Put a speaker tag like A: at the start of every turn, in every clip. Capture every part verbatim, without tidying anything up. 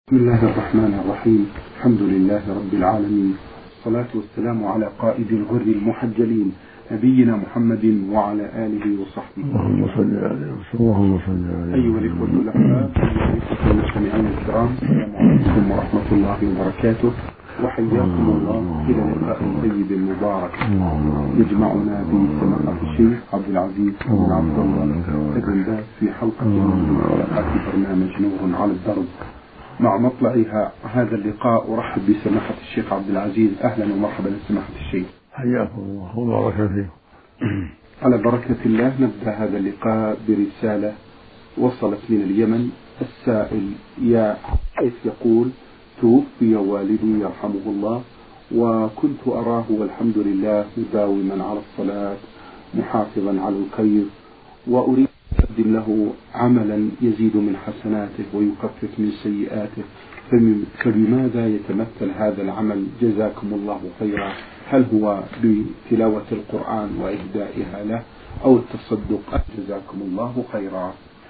A: بسم الله الرحمن الرحيم. الحمد لله رب العالمين، والصلاة والسلام على قائد الغر المحجلين نبينا محمد وعلى آله وصحبه.
B: اللهم صل عليه اللهم صل عليه.
A: أيها الإخوة الأحباب، أيها الإخوة المستمعين الكرام، السلام عليكم ورحمة الله وبركاته، وحياكم الله إلى لقاء طيب مبارك يجمعنا بسماحة الشيخ عبد العزيز بن عبد الله بن باز في حلقة من حلقات برنامج نور على الدرب. مع مطلعها هذا اللقاء أرحب بسماحة الشيخ عبد العزيز. أهلا ومرحبا سماحة الشيخ.
B: حياكم الله وبارك فيكم.
A: على بركة الله نبدأ هذا اللقاء برسالة وصلت من اليمن. السائل يا حيث يقول: توفي والدي يرحمه الله، وكنت أراه والحمد لله مداوما على الصلاة محافظا على الخير، وأريد أقدم له عملا يزيد من حسناته ويخفف من سيئاته، فبماذا يتمثل هذا العمل جزاكم الله خيرا؟ هل هو بتلاوة القرآن وإهدائها له أو التصدق؟ جزاكم الله خيرا.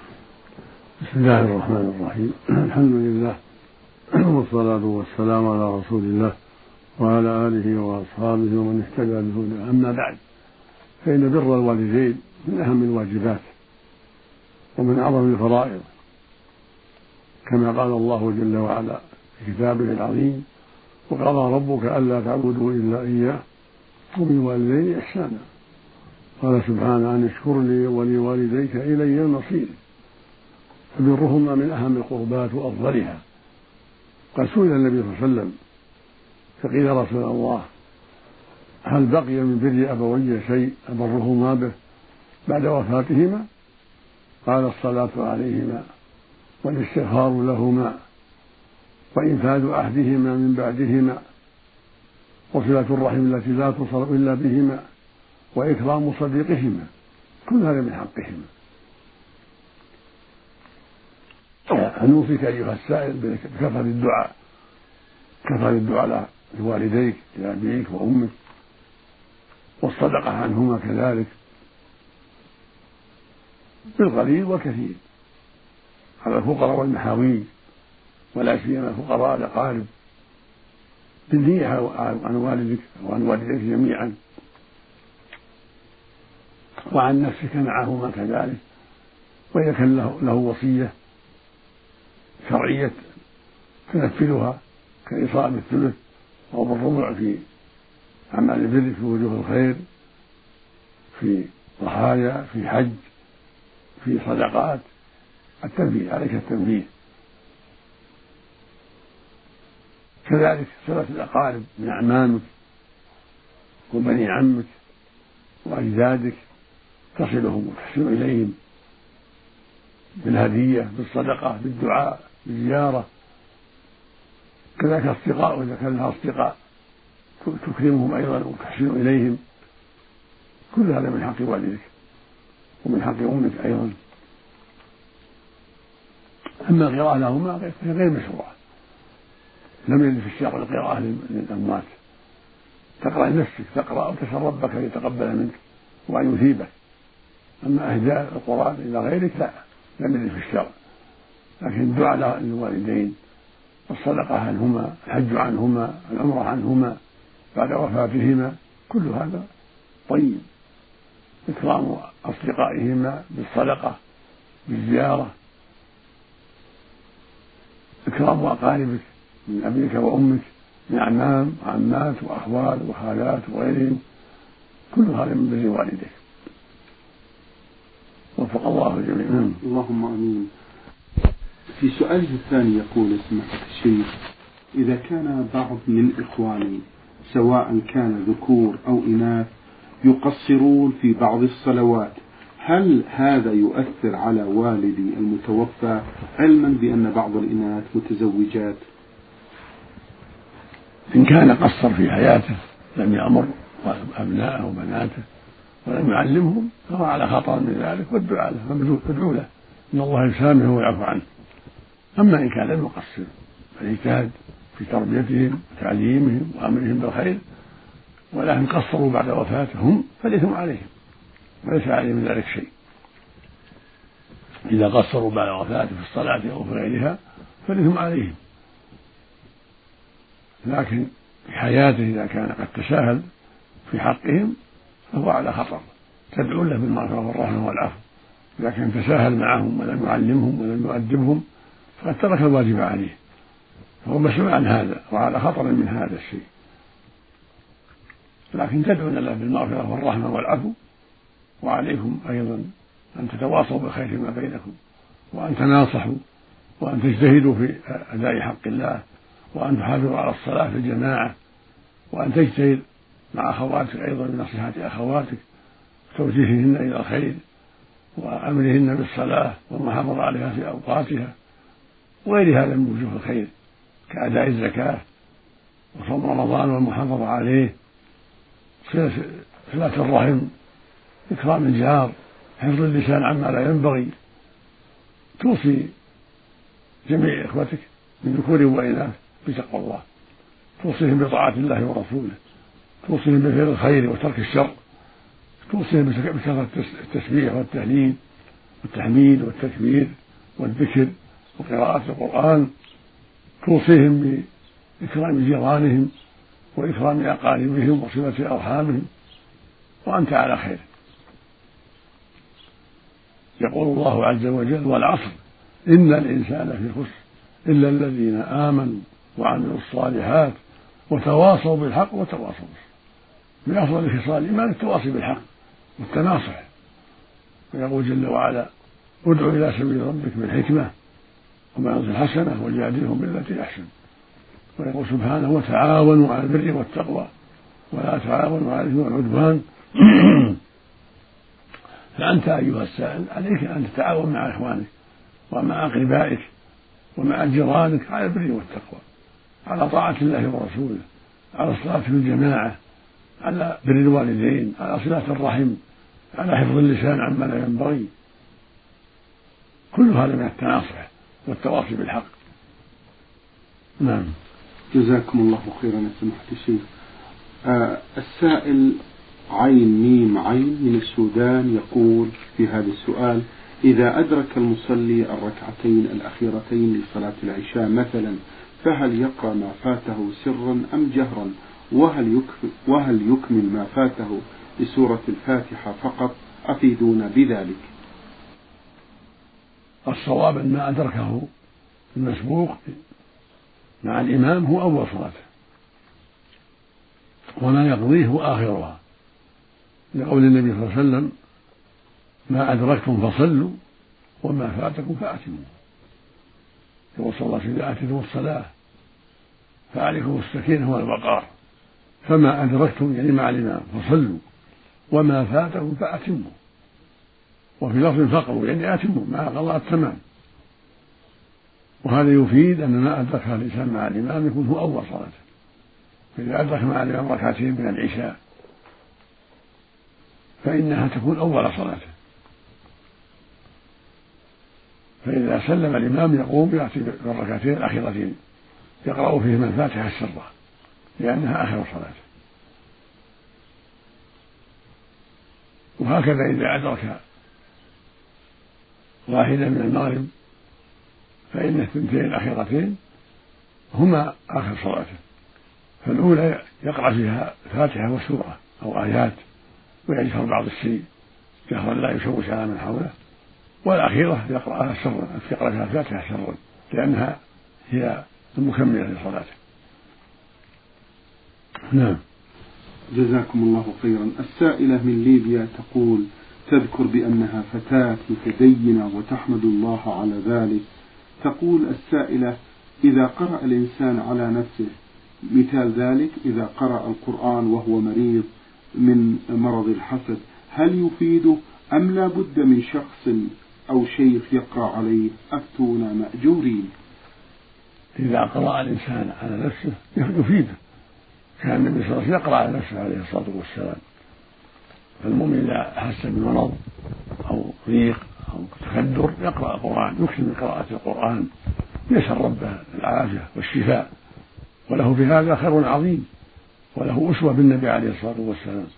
B: بسم الله الرحمن الرحيم. الحمد لله والصلاة والسلام على رسول الله وعلى آله وأصحابه ومن اهتدى بهداه. أما بعد، فإن بر الوالدين من أهم الواجبات ومن أعظم الفرائض، كما قال الله جل وعلا في كتابه العظيم: وقضى ربك ألا تعبدوا إلا إياه وبالوالدين إحسانا. قال سبحانه: أن اشكر لي ولوالديك إلي المصير. فبرهما من أهم القربات وأفضلها. قد سئل النبي صلى الله عليه وسلم فقيل: يا رسول الله، هل بقي من بر أبوي شيء أبرهما به بعد وفاتهما؟ قال: الصلاة عليهما والاستغفار لهما وإنفاذ عهدهما من بعدهما وصلة الرحم التي لا تصل إلا بهما وإكرام صديقهما، كل هذا من حقهما. فنوصيك أيها السائل بكثرة الدعاء كثرة الدعاء لوالديك لأبيك وأمك، والصدقة عنهما كذلك بالقليل والكثير، على الفقراء والمحاويج، ولا سيما الفقراء الأقارب، بالنية عن والدك وعن والديك جميعا، وعن نفسك معهما كذلك. وإذا كان له, له وصية شرعية تنفذها كإيصال بالثلث أو بالربع في أعمال البر، في وجوه الخير، في ضحايا، في حج، في صدقات، التنفيذ عليك التنفيذ. كذلك صلة الأقارب من أعمامك وبني عمك وأجدادك، تصلهم وتحسن إليهم بالهدية، بالصدقة، بالدعاء، بالزيارة. كذلك أصدقاء، إذا كان لها أصدقاء تكرمهم أيضا وتحسن إليهم. كل هذا من حق والدك ومن حق أمك أيضا. أما القراءة لهما فهي غير مشروعة، لم يرد في الشرع القراءة للأموات. تقرأ لنفسك، تقرأ وتسأل ربك أن يتقبل منك وأن يثيبك. أما إهداء القرآن إلى غيرك لا، لم يرد في الشرع. لكن الدعاء للوالدين، الصدقة عنهما، الحج عنهما، العمرة عنهما بعد وفاتهما، كل هذا طيب. إكرام أصدقائهما بالصدقة، بالزيارة، إكرام أقاربك من أبيك وأمك من أعمام وعمات وأخوال وخالات وغيرهم، كل هذا من بر والديك. وفق الله الجميع.
A: اللهم آمين. في سؤاله الثاني يقول: سماحة الشيخ، إذا كان بعض من إخواني سواء كان ذكور أو إناث يقصرون في بعض الصلوات، هل هذا يؤثر على والدي المتوفى، علما بأن بعض الإناث متزوجات؟
B: إن كان قصر في حياته لم يأمر أبناءه وبناته ولم يعلمهم فهو على خطر من ذلك، والدعاء له، فادعوا له إن الله يسامحه ويعفو عنه. أما إن كان لم يقصر فالاجتهاد في تربيتهم وتعليمهم وأمرهم بالخير، ولكن قصروا بعد وفاتهم فالإثم عليهم وليس عليهم من ذلك شيء. إذا قصروا بعد وفاته في الصلاة أو في غيرها فالإثم عليهم، لكن في حياته إذا كان قد تساهل في حقهم فهو على خطر، تدعو له بالمغفرة والرحمة والعفو. إذا كان تساهل معهم ولم يعلمهم ولم يؤدبهم فقد ترك الواجب عليه، فهو مسؤول عن هذا وعلى خطر من هذا الشيء، لكن تدعون له بالمغفرة والرحمة والعفو. وعليكم أيضا أن تتواصوا بالخير فيما بينكم، وأن تناصحوا، وأن تجتهدوا في أداء حق الله، وأن تحافظوا على الصلاة في الجماعة، وأن تجتهد مع أخواتك أيضا بنصيحة أخواتك وتوجيههن إلى الخير وأمرهن بالصلاة والمحافظة عليها في أوقاتها، وغير هذا من وجوه الخير كأداء الزكاة وصوم رمضان والمحافظة عليه، صلة الرحم، إكرام الجار، حفظ اللسان عما لا ينبغي. توصي جميع إخوتك من ذكور وإناث بتقوى الله، توصيهم بطاعة الله ورسوله، توصيهم بفعل الخير وترك الشر، توصيهم بكثرة التسبيح والتهليل والتحميد والتكبير والذكر وقراءة القرآن، توصيهم بإكرام جيرانهم وإكرام أقاربهم وصلة أرحامهم، وأنت على خير. يقول الله عز وجل: والعصر إن الإنسان في خسر إلا الذين آمنوا وعملوا الصالحات وتواصوا بالحق وتواصوا بالصبر. من أفضل خصال الإيمان التواصي بالحق والتناصح. ويقول جل وعلا: ادع إلى سبيل ربك بالحكمة وموعظة الحسنة وجادلهم بالتي أحسن. ويقول سبحانه: وتعاونوا على البر والتقوى ولا تعاونوا على الإثم والعدوان. فأنت أيها السائل عليك أن تتعاون مع إخوانك ومع أقربائك ومع جيرانك على البر والتقوى، على طاعة الله ورسوله، على الصلاة في الجماعة، على بر الوالدين، على صلة الرحم، على حفظ اللسان عما لا ينبغي. كل هذا من التناصح والتواصي بالحق. نعم.
A: جزاكم الله خيرا يا سماحة الشيخ. آه السائل عين ميم عين من السودان يقول في هذا السؤال: إذا أدرك المصلي الركعتين الأخيرتين لصلاة العشاء مثلا، فهل يقرأ ما فاته سرا أم جهرا؟ وهل يكمل, وهل يكمل ما فاته بسورة الفاتحة فقط؟ أفيدونا بذلك.
B: الصواب أن ما أدركه المسبوق مع الإمام هو أول صلاته، وما يقضيه هو آخرها، لقول النبي صلى الله عليه وسلم: ما أدركتم فصلوا وما فاتكم فأتموا. يقول صلى الله عليه وسلم: إذا أتيتم الصلاة فعليكم السكينة والوقار، فما أدركتم يعني مع الإمام فصلوا وما فاتكم فأتموا. وفي لفظ فقروا يعني أتموا مع قضاء التمام. وهذا يفيد أن ما أدركها الإنسان مع الإمام يكون هو أول صلاته. فإذا أدرك مع الإمام ركعتين من العشاء فإنها تكون أول صلاته، فإذا سلم الإمام يقوم يأتي بالركعتين الأخيرتين يقرأ فيهما الفاتحة السرة لأنها آخر صلاته. وهكذا إذا أدرك واحدة من المغرب فإن الثنتين الأخيرتين هما آخر صلاته، فالأولى يقرأ فيها الفاتحة والسورة أو آيات ويجهر بعض الشيء جهرا لا يشوش على من حوله، والأخيرة يقرأها سرا، يقرأ فيها الفاتحة سرا لأنها هي المكملة لصلاته. نعم.
A: جزاكم الله خيرا. السائلة من ليبيا تقول: تذكر بأنها فتاة متدينة وتحمد الله على ذلك. تقول السائلة: إذا قرأ الإنسان على نفسه، مثال ذلك إذا قرأ القرآن وهو مريض من مرض الحسد، هل يفيده أم لا بد من شخص أو شيخ يقرأ عليه؟ أفتونا مأجورين.
B: إذا قرأ الإنسان على نفسه يفيده، كان النبي صلى الله عليه وسلم يقرأ على نفسه عليه الصلاة والسلام. فالمؤمن إذا حس بمرض أو ضيق أو تخدر يقرأ القرآن، يكثر من قراءة القرآن، يسأل ربه العافية والشفاء، وله في هذا خير عظيم، وله أسوة بالنبي عليه الصلاة والسلام.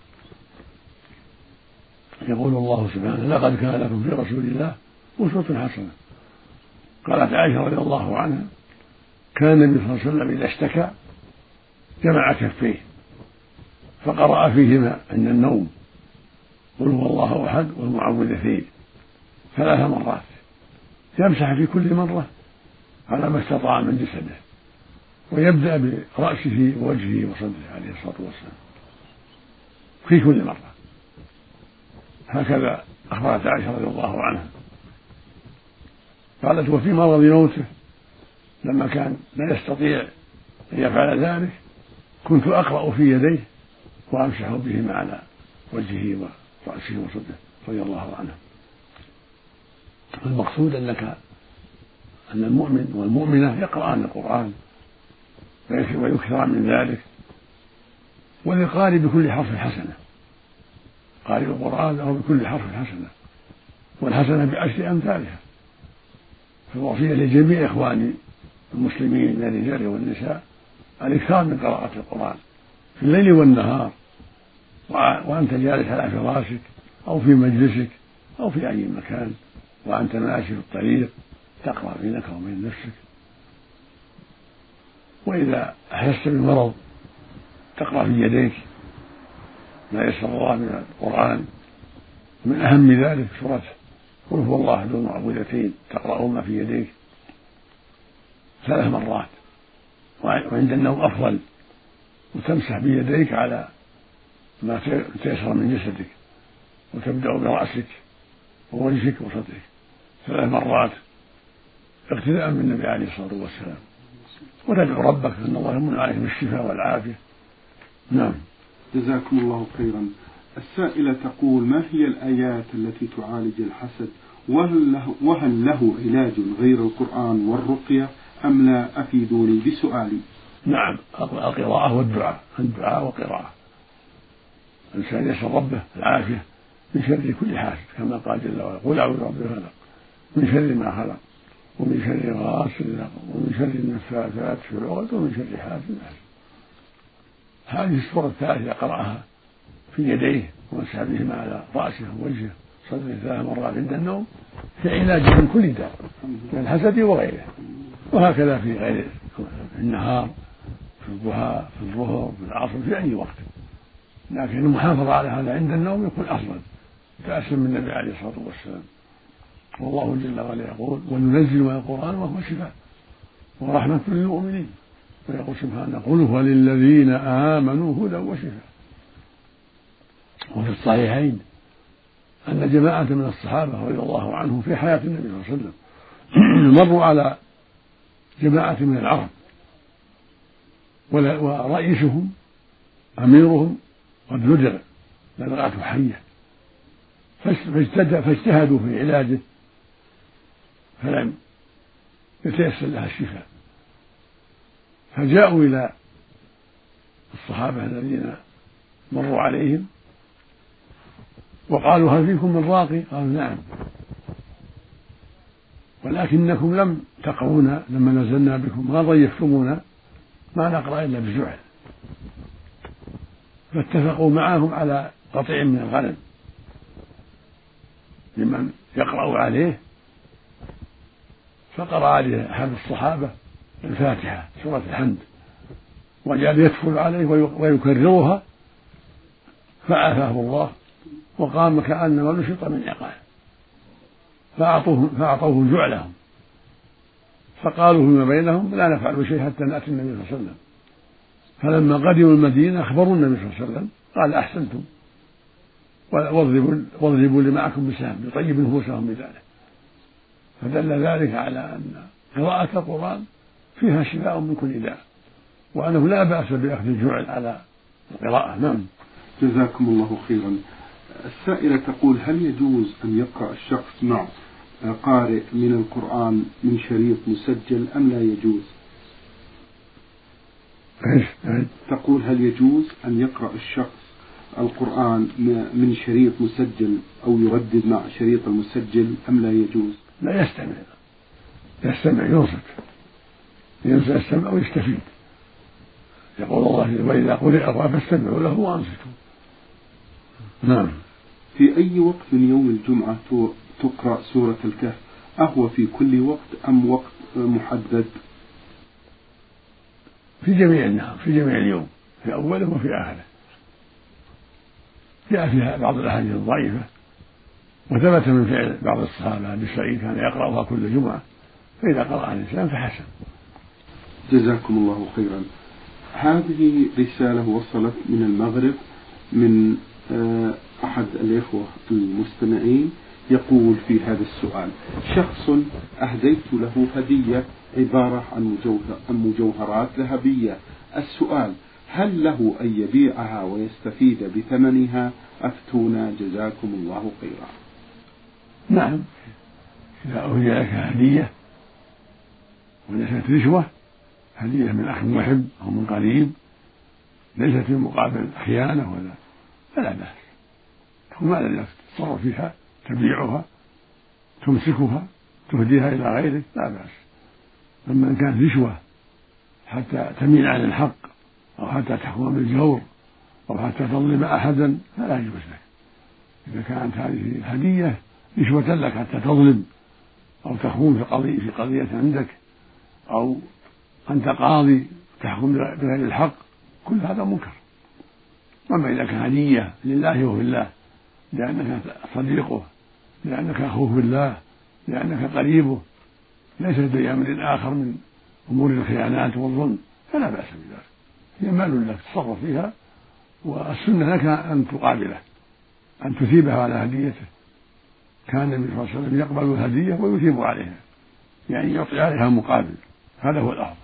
B: يقول الله سبحانه: لقد كان لكم في رسول الله أسوة حسنة. قالت عائشة رضي الله عنها: كان النبي صلى الله عليه وسلم إذا اشتكى جمع كفيه فقرأ فيهما عند النوم قل هو الله أحد والمعوذتين ثلاث مرات، يمسح في كل مرة على ما استطاع من جسده، ويبدأ برأسه ووجهه وصدره عليه الصلاة والسلام في كل مرة. هكذا أخبرت عائشة رضي الله عنها قالت وفي مرض موته لما كان لا يستطيع أن يفعل ذلك كنت أقرأ في يديه وأمسح بهما على وجهه ورأسه وصدره رضي الله عنه. المقصود أنك أن المؤمن والمؤمنة يقرأان القرآن ويكثر من ذلك، وللقارئ بكل حرف حسنة، قارئ القرآن له بكل حرف حسنة، والحسنة بعشر أمثالها. فالوصية لجميع إخواني المسلمين من الرجال والنساء الإكثار من قراءة القرآن في الليل والنهار، وأنت جالس على فراشك أو في مجلسك أو في أي مكان، وأنت ماشي في الطريق تقرأ بينك وبين نفسك. وإذا أحسست بالمرض تقرأ في يديك ما يسر الله من القرآن، من أهم ذلك سورة قل هو الله أحد المعوذتين تقرأهما في يديك ثلاث مرات، وعند النوم أفضل، وتمسح بيديك على ما تيسر من جسدك، وتبدأ برأسك ووجهك وصدرك ثلاث مرات اقتداء من النبي عليه الصلاة والسلام، وتدعو ربك أن الله يمن عليك بالشفاء والعافية. نعم.
A: جزاكم الله خيرا. السائلة تقول ما هي الآيات التي تعالج الحسد، وهل له, وهل له علاج غير القرآن والرقية أم لا؟ أفيدوني بسؤالي.
B: نعم، القراءة والدعاء، الدعاء والقراءة. الإنسان يسأل ربه العافية من شر كل حاسد كما قال جل وعلا قل أعوذ برب الفلق من شر ما خلق ومن شر غاسق ومن شر النفاثات في العقد ومن شر حاسد. هذه السورة الثالثة قرأها في يديه ومسح بهما على رأسه ووجهه صدره ثلاث مرات عند النوم في علاج من كل داء من الحسد وغيره. وهكذا في غير النهار، في الضحى، في الظهر، في العصر، في أي وقت، لكن المحافظة على هذا عند النوم يكون أفضل تأسم من النبي عليه الصلاة والسلام. والله جل وعلا يقول وننزل من القرآن وهو شفاء ورحمة للمؤمنين، ويقول سبحانه قل هو للذين آمنوا هدى وشفاء. وفي الصحيحين أن جماعة من الصحابة رضي الله عنهم في حياة النبي صلى الله عليه وسلم مروا على جماعة من العرب ورئيسهم أميرهم قد لدغ لدغته حية فاجتهدوا في علاجه فلم يتيسر لها الشفاء، فجاءوا إلى الصحابة الذين مروا عليهم وقالوا هل فيكم من راقي؟ قالوا نعم، ولكنكم لم تقرونا لما نزلنا بكم ما ضيفتمونا ما نقرأ إلا بزعل. فاتفقوا معهم على قطيع من الغنم لمن يقرأ عليه، فقرأ عليه أحد الصحابة الفاتحة سورة الحمد وجعل يدخل عليه ويكررها فعافاه الله وقام كأنما نشط من عقال، فأعطوه, فأعطوه جعلهم، فقالوا فيما بينهم لا نفعل شيء حتى نأتي النبي صلى الله عليه وسلم. فلما قدموا المدينة أخبروا النبي صلى الله عليه وسلم قال أحسنتم واضربوا, واضربوا لمعكم بسهم يطيب نفوسهم بذلك. فدل ذلك على أن قراءة القرآن فيها شفاء من كل داء، وأنه لا بأس بأخذ الجعل على القراءة. نعم.
A: جزاكم الله خيرا. السائلة تقول هل يجوز أن يقرأ الشخص مع قارئ من القرآن من شريط مسجل أم لا يجوز؟ تقول هل يجوز أن يقرأ الشخص القرآن من شريط مسجل أو يردد مع شريط المسجل أم لا يجوز؟
B: لا، يستمع يستمع ينصت ينصت يستمع ويستفيد. يقول الله وإذا قرئ فاستمعوا له وأنصتوا. نعم.
A: في أي وقت من يوم الجمعة تقرأ سورة الكهف؟ أهو في كل وقت أم وقت محدد؟
B: في في جميع النهار في جميع اليوم في أوله وفي آخره. جاء فيها بعض الأحاديث الضعيفة، وثبت من فعل بعض الصحابة أبي سعيد كان يقرأها كل جمعة، فإذا قرأ الإنسان فحسن.
A: جزاكم الله خيرا. هذه رسالة وصلت من المغرب من أحد الإخوة المستمعين، يقول في هذا السؤال: شخص أهديت له هدية عبارة عن مجوهرات ذهبية، السؤال: هل له أن يبيعها ويستفيد بثمنها؟ أفتونا جزاكم الله خيرا.
B: نعم، إذا أهدي لك هدية وليست رشوة، هدية من أخ محب أو من قريب ليست في مقابل خيانة ولا فلا بأس، تكون مالا لك تتصرف فيها، تبيعها، تمسكها، تهديها إلى غيرك، لا بأس. أما إن كانت رشوة حتى تميل عن الحق أو حتى تحكم بالجور أو حتى تظلم أحدا فلا يجوز لك. إذا كانت هذه الهدية رشوة لك حتى تظلم أو تخون في قضية في قضية عندك، أو أنت قاضي تحكم بغير الحق، كل هذا منكر. أما إذا كان هدية لله وفي الله، لأنك صديقه، لأنك أخوه بالله، لأنك قريبه، ليس بأمر آخر من أمور الخيانات والظلم، فلا بأس بذلك. هي مال لك تصرف فيها، والسنة لك أن تقابله، أن تثيبها على هديته. كان النبي صلى الله عليه وسلم يقبل الهدية ويثيب عليها، يعني يعطي عليها مقابل، هذا هو الأفضل.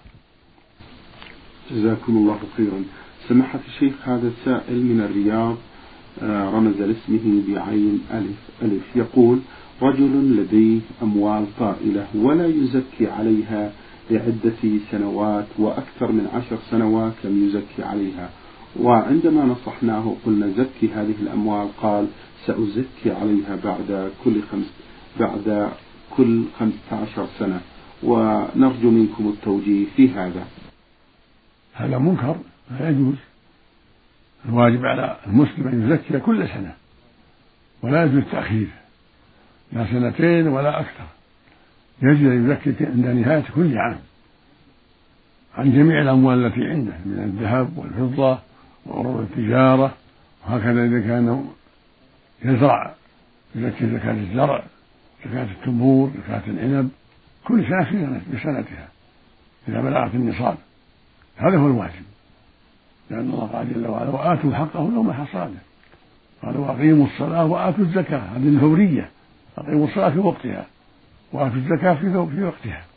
A: جزاكم الله خيرا. سماحة الشيخ، هذا سائل من الرياض رمز لاسمه بعين ألف ألف، يقول: رجل لديه أموال طائلة ولا يزكي عليها لعدة سنوات وأكثر من عشر سنوات لم يزكي عليها، وعندما نصحناه قلنا زكي هذه الأموال قال: سأزكي عليها بعد كل خمس بعد كل خمسة عشر سنة، ونرجو منكم التوجيه في هذا.
B: هذا منكر، لا يجوز. الواجب على المسلم أن يزكي كل سنة، ولا يجوز التأخير، لا سنتين ولا أكثر، يجب أن يزكي عند نهاية كل عام عن جميع الأموال التي عنده من الذهب والفضة وعروض التجارة. وهكذا إذا كان يزرع يزكي زكاة الزرع، زكاة التمور، زكاة العنب، كل سنة بسنتها إذا بلغت النصاب. هذا هو الواجب، لأن الله قال جل وعلا: وآتوا حقه يوم حصاده. قال: وأقيموا الصلاة وآتوا الزكاة، هذه الفورية، أقيموا الصلاة في وقتها وآتوا الزكاة في وقتها.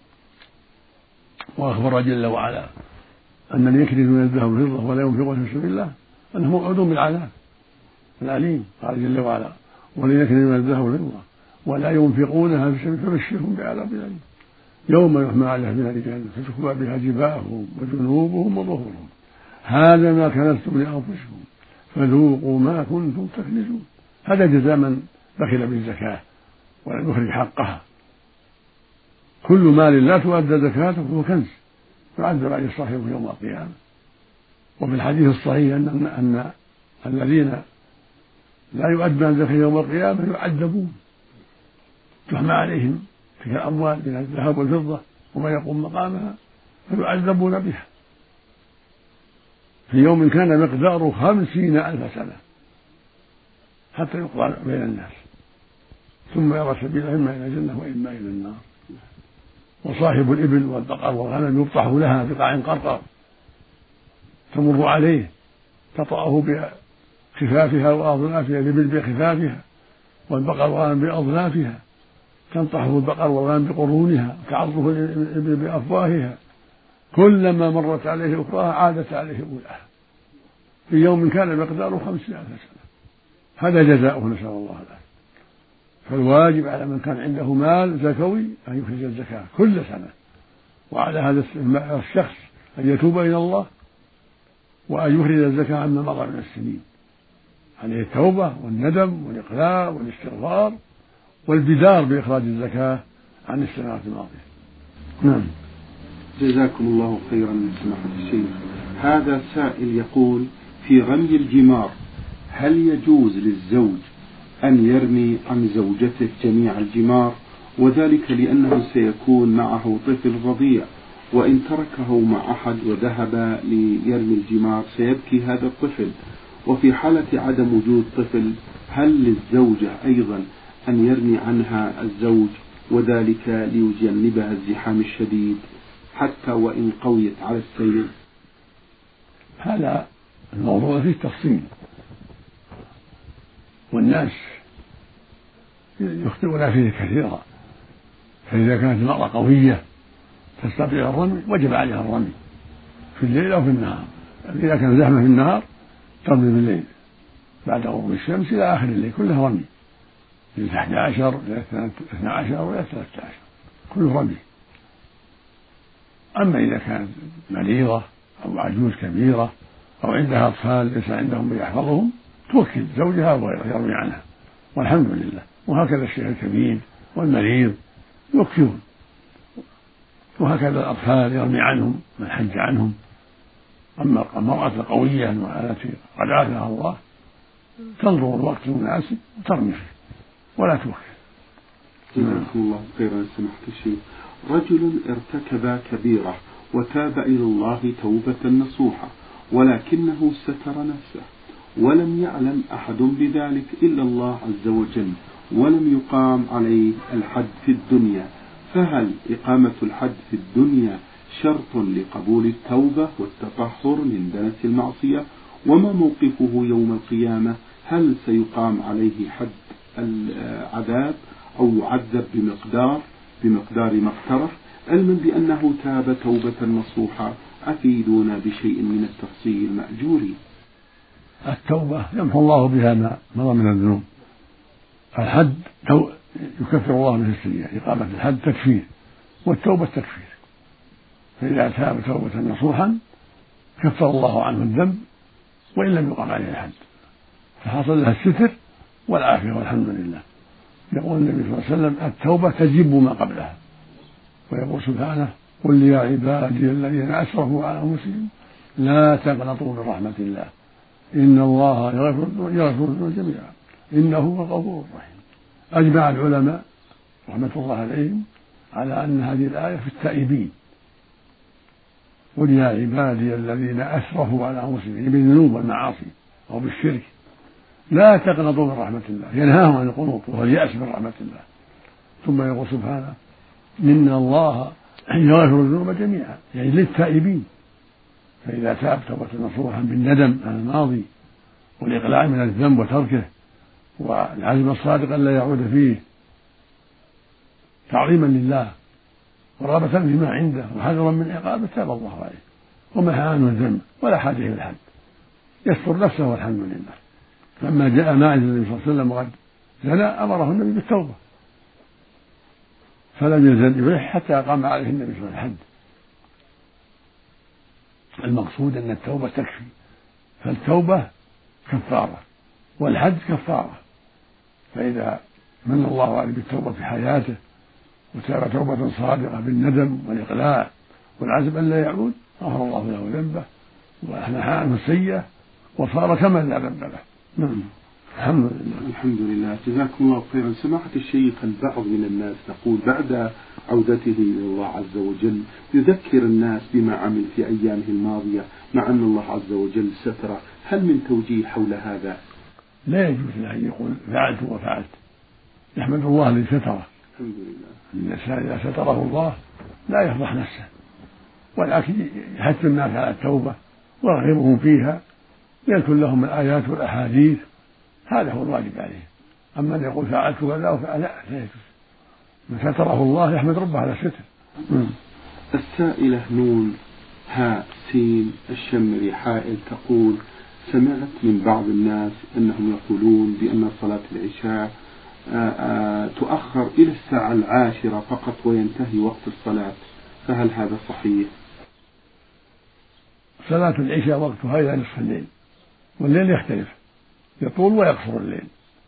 B: وأخبر جل وعلا أن من يكنز من الذهب والفضة ولا ينفقه في سبيل الله أنه موعود بالعذاب الأليم. قال جل وعلا: ومن يكنز من الذهب والفضة ولا ينفقونها في سبيل فبشرهم بعذاب أليم يوم يحمى عليها في نار جهنم فتكوى بها جباههم وجنوبهم وظهورهم هذا ما كنزتم لأنفسكم فذوقوا ما كنتم تكنزون. هذا جزاء من بخل بالزكاة ولم يخرج حقها. كل مال لا تؤدى زكاته فهو كنز يعذب عليه صاحبه يوم القيامة. وفي الحديث الصحيح أن, أن الذين لا يؤدون الزكاة يوم القيامة يعذبون، تحمى عليهم تلك الأموال من الذهب والفضة وما يقوم مقامها فيعذبون بها في يوم كان مقداره خمسين ألف سنة حتى يقضى بين الناس، ثم يرى سبيله إما إلى الجنة وإما إلى النار. وصاحب الإبل والبقر والغنم يبطح لها بقاع قرقر تمر عليه تطأه بخفافها وأظلافها، الإبل بخفافها والبقر والغنم بأظلافها، تنطحه البقر والغنم بقرونها، تعضه الإبل بأفواهها، كلما مرت عليه أخراها عادت عليه أولاها في يوم كان مقداره خمسين ألف سنة. هذا جزاؤه، نسأل الله العافية. فالواجب على من كان عنده مال زكوي أن يخرج الزكاة كل سنة، وعلى هذا الشخص أن يتوب إلى الله وأن يخرج الزكاة عما مضى من السنين. عليه التوبة والندم والإقلاع والاستغفار والبدار بإخراج الزكاة عن السنوات الماضية. نعم.
A: جزاكم الله خيرا سماحة الشيخ. هذا سائل يقول: في رمي الجمار هل يجوز للزوج أن يرمي عن زوجته جميع الجمار، وذلك لأنه سيكون معه طفل رضيع وإن تركه مع أحد وذهب ليرمي الجمار سيبكي هذا الطفل. وفي حالة عدم وجود طفل هل للزوجة أيضا أن يرمي عنها الزوج، وذلك ليجنبها الزحام الشديد حتى وإن قويت على السير؟
B: هذا الموضوع فيه تفصيل، والناس يخطئون فيه كثيرا. فإذا كانت المرأة قوية تستطيع الرمي وجب عليها الرمي في الليل أو في النهار. إذا كان زحمة في النهار ترمي بالليل بعد غروب الشمس إلى آخر الليل كلها رمي، من أحد عشر إلى اثنى عشر وإلى ثلاثة عشر كله رمي. أما إذا كانت مريضة أو عجوز كبيرة أو عندها أطفال ليس عندهم من يحفظهم توكل زوجها وغيره يرمي عنها والحمد لله. وهكذا الشيخ الكبير والمريض يكفون، وهكذا الأطفال يرمي عنهم من حج عنهم. أما المرأة القوية التي قد عافاها الله تنظر الوقت المناسب وترمي فيه ولا توكل.
A: جزاكم الله خيرا سمحت الشيخ. رجل ارتكب كبيرة وتاب إلى الله توبة نصوحة، ولكنه ستر نفسه ولم يعلم أحد بذلك إلا الله عز وجل، ولم يقام عليه الحد في الدنيا، فهل إقامة الحد في الدنيا شرط لقبول التوبة والتطهر من دنس المعصية؟ وما موقفه يوم القيامة؟ هل سيقام عليه حد العذاب أو يعذب بمقدار بمقدار ما اقترف، علما بأنه تاب توبة نصوحة؟ أفيدونا بشيء من التفصيل مأجورين.
B: التوبة يمحو الله بها ما مضى من الذنوب. الحد يكفر الله به السيئة، إقامة الحد تكفير، والتوبة تكفير. فإذا تاب توبة نصوحا كفر الله عنه الذنب وإن لم يقام عليه الحد، فحصل لها الستر والعافية والحمد لله. يقول النبي صلى الله عليه وسلم التوبة تجب ما قبلها، ويقول سبحانه قل يا عبادي الذين أسرفوا على أنفسهم لا تقنطوا من رحمة الله إن الله يغفر الذنوب جميعا إنه هو الغفور الرحيم. أجمع العلماء رحمة الله عليهم على أن هذه الآية في التائبين. قل يا عبادي الذين أسرفوا على أنفسهم بالذنوب والمعاصي أو بالشرك لا تقنطوا من رحمة الله، ينهاهم عن القنوط وهو اليأس من رحمة الله. ثم يقول سبحانه إن الله يغفر الذنوب جميعا، يعني للتائبين. فإذا تاب توبة نصوحا بالندم على الماضي والإقلاع من الذنب وتركه والعزم الصادق ألا يعود فيه تعظيما لله ورغبة فيما عنده وحذرا من عقابه تاب الله عليه ومحى عنه الذنب ولا حاجة إلى الحد، يستر نفسه والحمد لله. لما جاء ماعز النبي صلى الله عليه وسلم وقد زنى أمره النبي بالتوبة فلم يزل يلح حتى قام عليه النبي صلى الله عليه وسلم الحد. المقصود أن التوبة تكفي، فالتوبة كفارة والحد كفارة. فإذا من الله عليه بالتوبة في حياته وتاب توبة صادقة بالندم والإقلاع والعزم أن لا يعود غفر الله له ذنبه وأحنح عنه السيئة وصار كمن لا ذنب له. نعم الحمد لله.
A: الحمد لله. جزاكم الله خيرا. سماحة الشيخ، البعض من الناس نقول بعد عودته إلى الله عز وجل يذكر الناس بما عمل في أيامه الماضية مع أن الله عز وجل ستره، هل من توجيه حول هذا؟
B: لا يجوز له أن يقول فعلت وفعلت، يحمد الله الذي ستره. الحمد لله. الإنسان إذا ستره الله لا يفضح نفسه، ولكن يحث الناس على التوبة ويرغبهم فيها ويذكر لهم الآيات والأحاديث، هذا هو الواجب عليه. أما أن يقول فعلت كذا وفعل لا لا يجوز. من ستره الله يحمد ربه على الستر.
A: السائلة نون هاء سين الشمري حائل تقول سمعت من بعض الناس أنهم يقولون بأن صلاة العشاء آآ آآ تؤخر إلى الساعة العاشرة فقط وينتهي وقت الصلاة، فهل هذا صحيح؟
B: صلاة العشاء وقتها إلى نصف الليل، والليل يختلف يطول ويقصر الليل.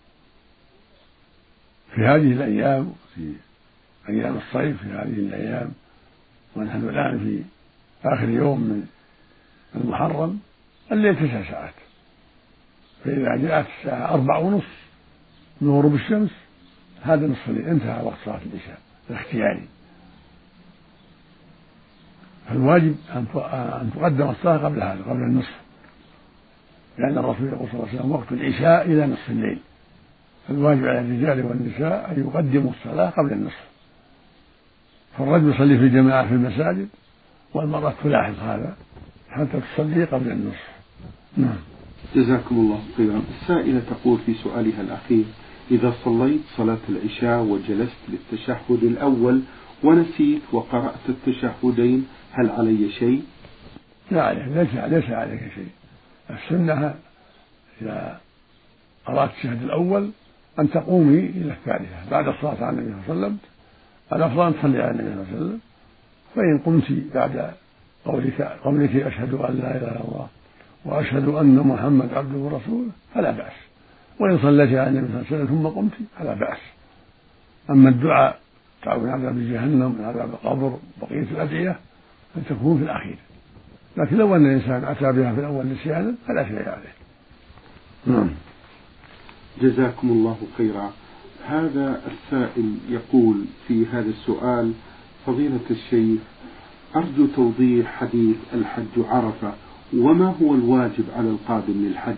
B: في هذه الأيام في أيام الصيف في هذه الأيام ونحن الآن في آخر يوم من المحرم الليل تسع ساعات، فإذا جاءت الساعة أربع ونصف من غروب الشمس هذا نصف الليل، انتهى وقت صلاة العشاء الاختياري. فالواجب أن تقدم الصلاة قبل هذا، قبل النصف، لأن الرسول يقول صلى الله عليه وسلم وقت العشاء إلى نصف الليل، فالواجب على الرجال والنساء أن يقدموا الصلاة قبل النصف. فالرجل يصلي في الجماعة في المساجد، والمرأة تلاحظ هذا حتى تصلي قبل النصف. نعم.
A: جزاكم الله خيرا. السائلة تقول في سؤالها الأخير: إذا صليت صلاة العشاء وجلست للتشهد الأول ونسيت وقرأت التشهدين هل علي شيء؟
B: لا عليك، ليس ليس عليك شيء. السنة إذا قرأت التشهد الأول أن تقومي إلى الثالثة بعد الصلاة على النبي صلى الله عليه وسلم، الأفضل أن تصلي على النبي صلى الله عليه وسلم. فإن قمت بعد قولك قولك أشهد أن لا إله إلا الله وأشهد أن محمد عبده ورسوله فلا بأس، وإن صليت على النبي صلى الله عليه وسلم ثم قمت فلا بأس. أما الدعاء تعوذ من عذاب جهنم من عذاب القبر بقية الأدعية فتكون في الأخير، لكن لو أن الإنسان أتى بها في الأول نسيانا فلا شيء عليه.
A: نعم. جزاكم الله خيرا. هذا السائل يقول في هذا السؤال: فضيلة الشيخ، أرجو توضيح حديث الحج عرفة، وما هو الواجب على القادم للحج؟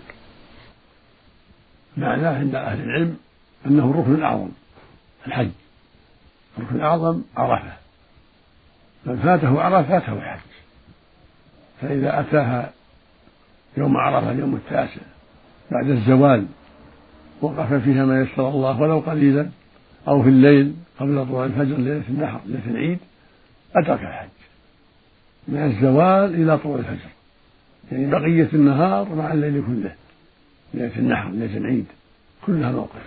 B: معناه عند أهل العلم أنه الركن الأعظم الحج، الركن الأعظم عرفة، من فاته عرفة فاته الحج. فإذا أتاها يوم عرفة اليوم التاسع بعد الزوال وقف فيها ما يسر الله ولو قليلا، أو في الليل قبل طلوع الفجر ليلة النحر ليلة العيد، أدرك الحج من الزوال إلى طلوع الفجر، يعني بقية النهار مع الليل كله، ليلة النحر ليلة العيد كلها موقف.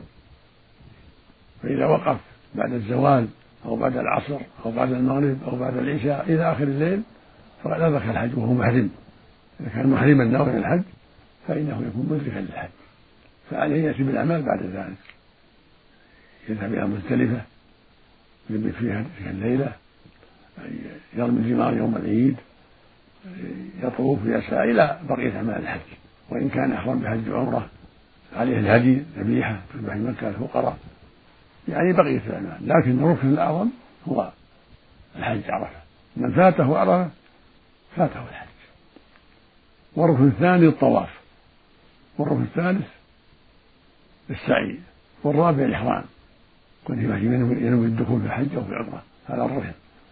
B: فإذا وقف بعد الزوال أو بعد العصر أو بعد المغرب أو بعد العشاء إلى آخر الليل فقد أدرك الحج وهو محرم. إذا كان محرما ناويا الحج فإنه يكون مدركا للحج، فعليه يأتي بالأعمال بعد ذلك، يذهب إلى مزدلفة يبيت فيها تلك الليلة، يرمي الجمار يوم العيد، يطوف يسعى إلى بقية أعمال الحج. وإن كان أحرم بحج عمرة عليه الهدي ذبيحة تذبح في مكة الفقراء، يعني بقية الأعمال. لكن الركن الأعظم هو الحج عرفة، من فاته عرفة فاته الحج. والركن الثاني الطواف، والركن الثالث السعي، والرابع الإحرام، كل ينوي الدخول في الحج أو في العمرة، هذا الركن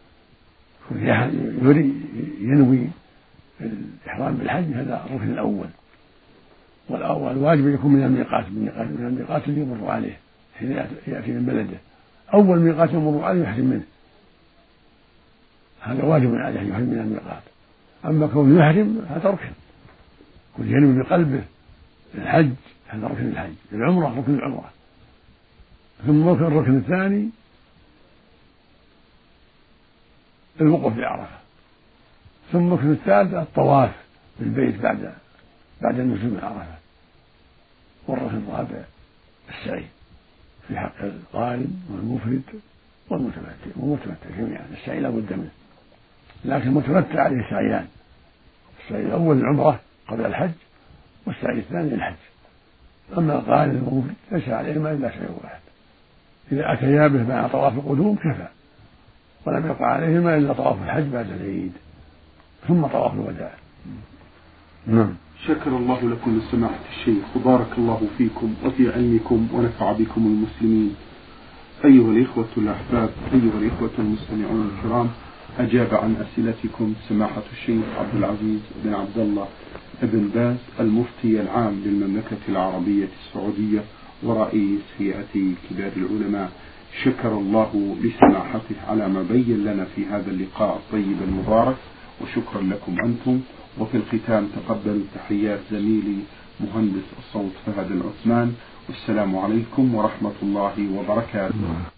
B: ينوي الإحرام بالحج، هذا الركن الأول. والواجب يكون من الميقات من الميقات اللي يمر عليه حين يأتي من بلده، أول ميقات يمر عليه يحرم منه، هذا واجب عليه أن يحرم من الميقات. أما كونه يحرم هذا ركن، كل ينوي بقلبه الحج هذا ركن الحج، العمرة ركن العمرة. ثم ركن الركن الثاني الوقوف بعرفة. ثم الركن الثالث الطواف بالبيت بعد بعد النزول من عرفة. والركن الرابع السعي في حق القارن والمفرد والمتمتع والمتمتع جميعا. السعي لا بد منه، لكن المتمتع عليه سعيان: السعي الأول العمرة قبل الحج، والسعي الثاني الحج. أما القارن والمفرد ليس عليهما إلا شيء واحد، إذا أتيا به مع طواف القدوم كفى، ولم يقع عليهما إلا طواف الحج بعد العيد ثم طواف الوداع.
A: نعم. شكر الله لكم لسماحة الشيخ، وبارك الله فيكم وفي علمكم ونفع بكم المسلمين. أيها الإخوة الأحباب، أيها الإخوة المستمعون الكرام، أجاب عن أسئلتكم سماحة الشيخ عبد العزيز بن عبد الله بن باز المفتي العام للمملكة العربية السعودية ورئيس هيئة كبار العلماء. شكر الله لسماحته على ما بين لنا في هذا اللقاء الطيب المبارك، وشكرا لكم أنتم. وفي الختام تقبلوا تحيات زميلي مهندس الصوت فهد العثمان، والسلام عليكم ورحمة الله وبركاته.